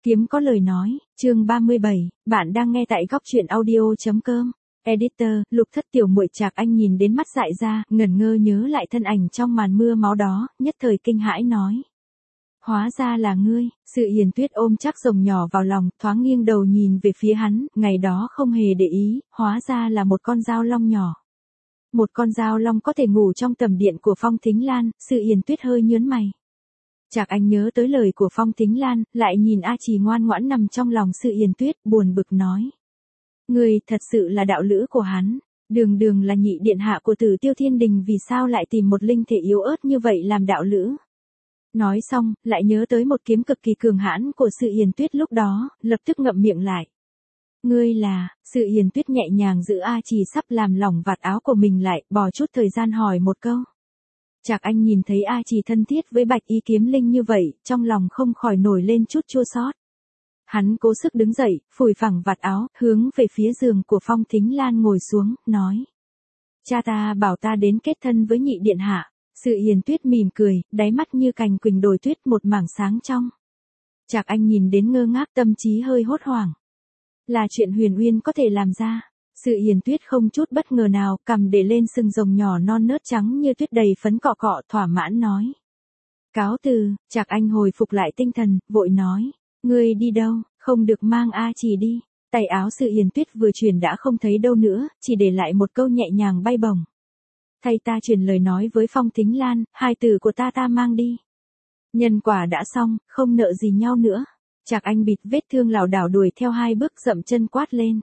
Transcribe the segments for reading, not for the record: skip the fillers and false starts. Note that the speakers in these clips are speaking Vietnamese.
Kiếm có lời nói, chương 37, bạn đang nghe tại góc truyện audio.com. Editor, Lục Thất tiểu muội Trạc Anh nhìn đến mắt dại ra, ngẩn ngơ nhớ lại thân ảnh trong màn mưa máu đó, nhất thời kinh hãi nói. Hóa ra là ngươi. Sự Hiền Tuyết ôm chắc rồng nhỏ vào lòng, thoáng nghiêng đầu nhìn về phía hắn, ngày đó không hề để ý, hóa ra là một con dao long nhỏ. Một con dao long có thể ngủ trong tầm điện của Phong Thính Lan, Sự Hiền Tuyết hơi nhớn mày. Trạc Anh nhớ tới lời của Phong Thính Lan, lại nhìn A Trì ngoan ngoãn nằm trong lòng Sự Hiền Tuyết, buồn bực nói. Ngươi thật sự là đạo lữ của hắn, đường đường là nhị điện hạ của Tử Tiêu Thiên Đình, vì sao lại tìm một linh thể yếu ớt như vậy làm đạo lữ. Nói xong, lại nhớ tới một kiếm cực kỳ cường hãn của Sự Hiền Tuyết lúc đó, lập tức ngậm miệng lại. Ngươi là, Sự Hiền Tuyết nhẹ nhàng giữ A Trì sắp làm lỏng vạt áo của mình lại, bỏ chút thời gian hỏi một câu. Trạc Anh nhìn thấy A Trì thân thiết với Bạch Y Kiếm Linh như vậy, trong lòng không khỏi nổi lên chút chua xót. Hắn cố sức đứng dậy, phủi phẳng vạt áo, hướng về phía giường của Phong Thính Lan ngồi xuống, nói. Cha ta bảo ta đến kết thân với nhị điện hạ. Sự Hiền Tuyết mỉm cười, đáy mắt như cành quỳnh đồi tuyết một mảng sáng trong. Trạc Anh nhìn đến ngơ ngác, tâm trí hơi hốt hoảng. Là chuyện Huyền Uyên có thể làm ra. Sự Hiền Tuyết không chút bất ngờ nào, cầm để lên sừng rồng nhỏ non nớt trắng như tuyết đầy phấn cọ cọ, thỏa mãn nói. Cáo từ. Trạc Anh hồi phục lại tinh thần, vội nói. Ngươi đi đâu, không được mang A Trì đi. Tay áo Sự Hiền Tuyết vừa chuyển đã không thấy đâu nữa, chỉ để lại một câu nhẹ nhàng bay bổng. Thay ta truyền lời nói với Phong Thính Lan, hai từ của ta mang đi. Nhân quả đã xong, không nợ gì nhau nữa. Trạc Anh bịt vết thương lảo đảo đuổi theo hai bước, dậm chân quát lên.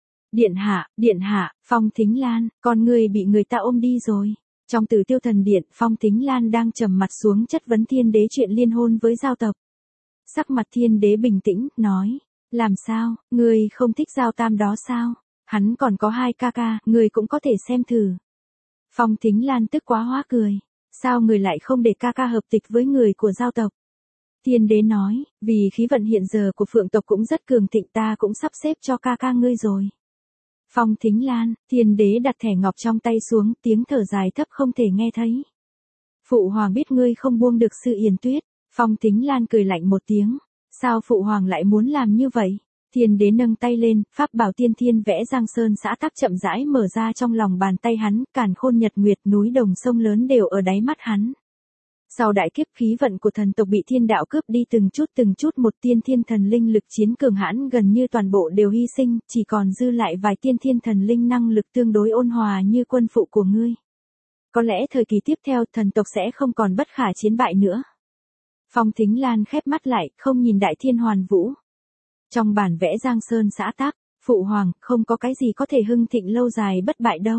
Điện hạ, Phong Thính Lan, con người bị người ta ôm đi rồi. Trong Tử Tiêu Thần Điện, Phong Thính Lan đang trầm mặt xuống chất vấn Thiên Đế chuyện liên hôn với Giao tộc. Sắc mặt Thiên Đế bình tĩnh, nói. Làm sao, ngươi không thích Giao Tam đó sao? Hắn còn có hai ca ca, ngươi cũng có thể xem thử. Phong Thính Lan tức quá hóa cười. Sao người lại không để ca ca hợp tịch với người của Giao tộc? Thiên Đế nói, vì khí vận hiện giờ của Phượng tộc cũng rất cường thịnh, ta cũng sắp xếp cho ca ca ngươi rồi. Phong Thính Lan, Thiên Đế đặt thẻ ngọc trong tay xuống, tiếng thở dài thấp không thể nghe thấy. Phụ hoàng biết ngươi không buông được Sự Hiền Tuyết. Phong Thính Lan cười lạnh một tiếng. Sao phụ hoàng lại muốn làm như vậy? Thiên Đế nâng tay lên, pháp bảo tiên thiên vẽ Giang Sơn xã tắc chậm rãi mở ra trong lòng bàn tay hắn, càn khôn nhật nguyệt núi đồng sông lớn đều ở đáy mắt hắn. Sau đại kiếp, khí vận của thần tộc bị thiên đạo cướp đi từng chút một, tiên thiên thần linh lực chiến cường hãn gần như toàn bộ đều hy sinh, chỉ còn dư lại vài tiên thiên thần linh năng lực tương đối ôn hòa như quân phụ của ngươi. Có lẽ thời kỳ tiếp theo thần tộc sẽ không còn bất khả chiến bại nữa. Phong Thính Lan khép mắt lại, không nhìn Đại Thiên Hoàn Vũ. Trong bản vẽ Giang Sơn xã tắc, phụ hoàng, không có cái gì có thể hưng thịnh lâu dài bất bại đâu.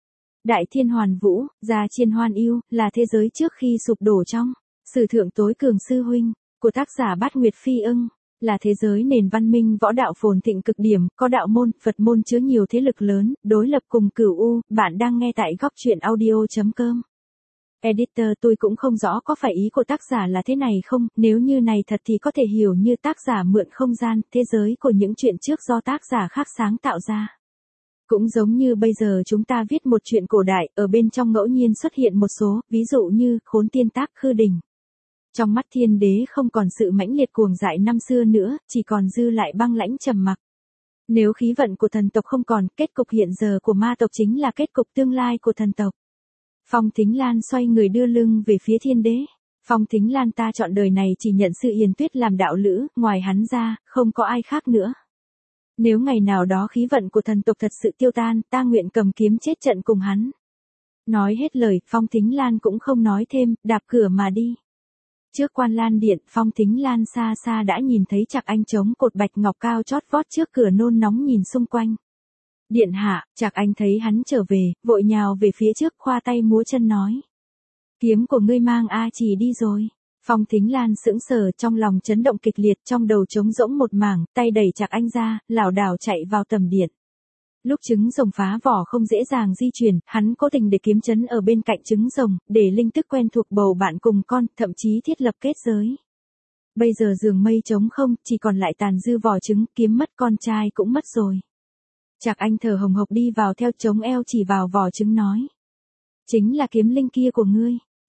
Đại Thiên Hoàn Vũ, Gia Chiên Hoan Yêu, là thế giới trước khi sụp đổ trong Sử Thượng Tối Cường Sư Huynh, của tác giả Bát Nguyệt Phi Ưng, là thế giới nền văn minh võ đạo phồn thịnh cực điểm, có đạo môn, Phật môn chứa nhiều thế lực lớn, đối lập cùng Cửu U. Bạn đang nghe tại góc truyện audio.com. Editor, tôi cũng không rõ có phải ý của tác giả là thế này không, nếu như này thật thì có thể hiểu như tác giả mượn không gian, thế giới của những chuyện trước do tác giả khác sáng tạo ra. Cũng giống như bây giờ chúng ta viết một chuyện cổ đại, ở bên trong ngẫu nhiên xuất hiện một số, ví dụ như, Khốn Tiên Tác Khư Đình. Trong mắt Thiên Đế không còn sự mãnh liệt cuồng dại năm xưa nữa, chỉ còn dư lại băng lãnh trầm mặc. Nếu khí vận của thần tộc không còn, kết cục hiện giờ của ma tộc chính là kết cục tương lai của thần tộc. Phong Thính Lan xoay người đưa lưng về phía Thiên Đế. Phong Thính Lan, ta chọn đời này chỉ nhận Sự Hiền Tuyết làm đạo lữ, ngoài hắn ra, không có ai khác nữa. Nếu ngày nào đó khí vận của thần tộc thật sự tiêu tan, ta nguyện cầm kiếm chết trận cùng hắn. Nói hết lời, Phong Thính Lan cũng không nói thêm, đạp cửa mà đi. Trước Quan Lan Điện, Phong Thính Lan xa xa đã nhìn thấy Trạc Anh chống cột bạch ngọc cao chót vót trước cửa nôn nóng nhìn xung quanh. Điện hạ, Trạc Anh thấy hắn trở về, vội nhào về phía trước, khoa tay múa chân nói. Kiếm của ngươi mang A Trì đi rồi. Phong Thính Lan sững sờ, trong lòng chấn động kịch liệt, trong đầu trống rỗng một mảng, tay đẩy Trạc Anh ra, lảo đảo chạy vào tầm điện. Lúc trứng rồng phá vỏ không dễ dàng di chuyển, hắn cố tình để kiếm chấn ở bên cạnh trứng rồng, để linh tức quen thuộc bầu bạn cùng con, thậm chí thiết lập kết giới. Bây giờ giường mây trống không, chỉ còn lại tàn dư vỏ trứng, kiếm mất con trai cũng mất rồi. Trạc Anh thở hồng hộc đi vào theo, chống eo chỉ vào vỏ trứng nói. Chính là kiếm linh kia của ngươi.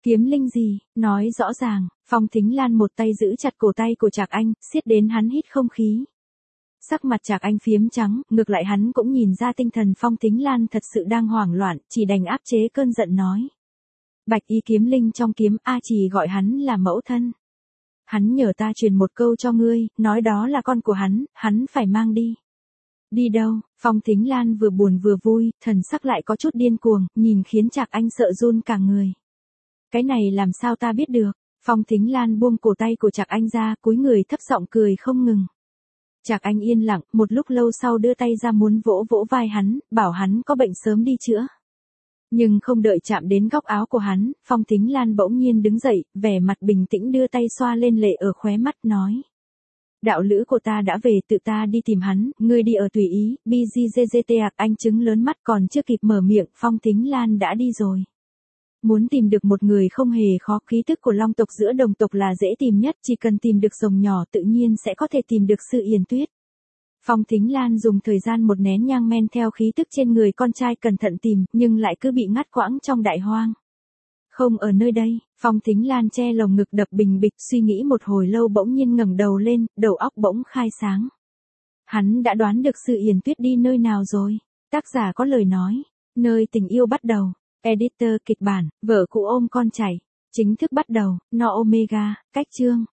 Kiếm linh gì, nói rõ ràng. Phong Thính Lan một tay giữ chặt cổ tay của Trạc Anh, siết đến hắn hít không khí. Sắc mặt Trạc Anh phiếm trắng, ngược lại hắn cũng nhìn ra tinh thần Phong Thính Lan thật sự đang hoảng loạn, chỉ đành áp chế cơn giận nói. Bạch y kiếm linh trong kiếm A Trì gọi hắn là mẫu thân. Hắn nhờ ta truyền một câu cho ngươi, nói đó là con của hắn phải mang đi. Đi đâu? Phong Thính Lan vừa buồn vừa vui, thần sắc lại có chút điên cuồng, nhìn khiến Trạc Anh sợ run cả người. Cái này làm sao ta biết được? Phong Thính Lan buông cổ tay của Trạc Anh ra, cúi người thấp giọng cười không ngừng. Trạc Anh yên lặng, một lúc lâu sau đưa tay ra muốn vỗ vỗ vai hắn, bảo hắn có bệnh sớm đi chữa. Nhưng không đợi chạm đến góc áo của hắn, Phong Thính Lan bỗng nhiên đứng dậy, vẻ mặt bình tĩnh đưa tay xoa lên lệ ở khóe mắt nói. Đạo lữ của ta đã về, tự ta đi tìm hắn, ngươi đi ở tùy ý. BGGGT. Anh chứng lớn mắt còn chưa kịp mở miệng, Phong Thính Lan đã đi rồi. Muốn tìm được một người không hề khó, khí tức của long tộc giữa đồng tộc là dễ tìm nhất, chỉ cần tìm được rồng nhỏ tự nhiên sẽ có thể tìm được Sự Yển Tuyết. Phong Thính Lan dùng thời gian một nén nhang men theo khí tức trên người con trai cẩn thận tìm, nhưng lại cứ bị ngắt quãng trong đại hoang. Không ở nơi đây, Phong Thính Lan che lồng ngực đập bình bịch, suy nghĩ một hồi lâu bỗng nhiên ngẩng đầu lên, đầu óc bỗng khai sáng. Hắn đã đoán được Sự Yển Tuyết đi nơi nào rồi. Tác giả có lời nói, nơi tình yêu bắt đầu. Editor kịch bản, vợ cũ ôm con chảy. Chính thức bắt đầu, No Omega, cách chương.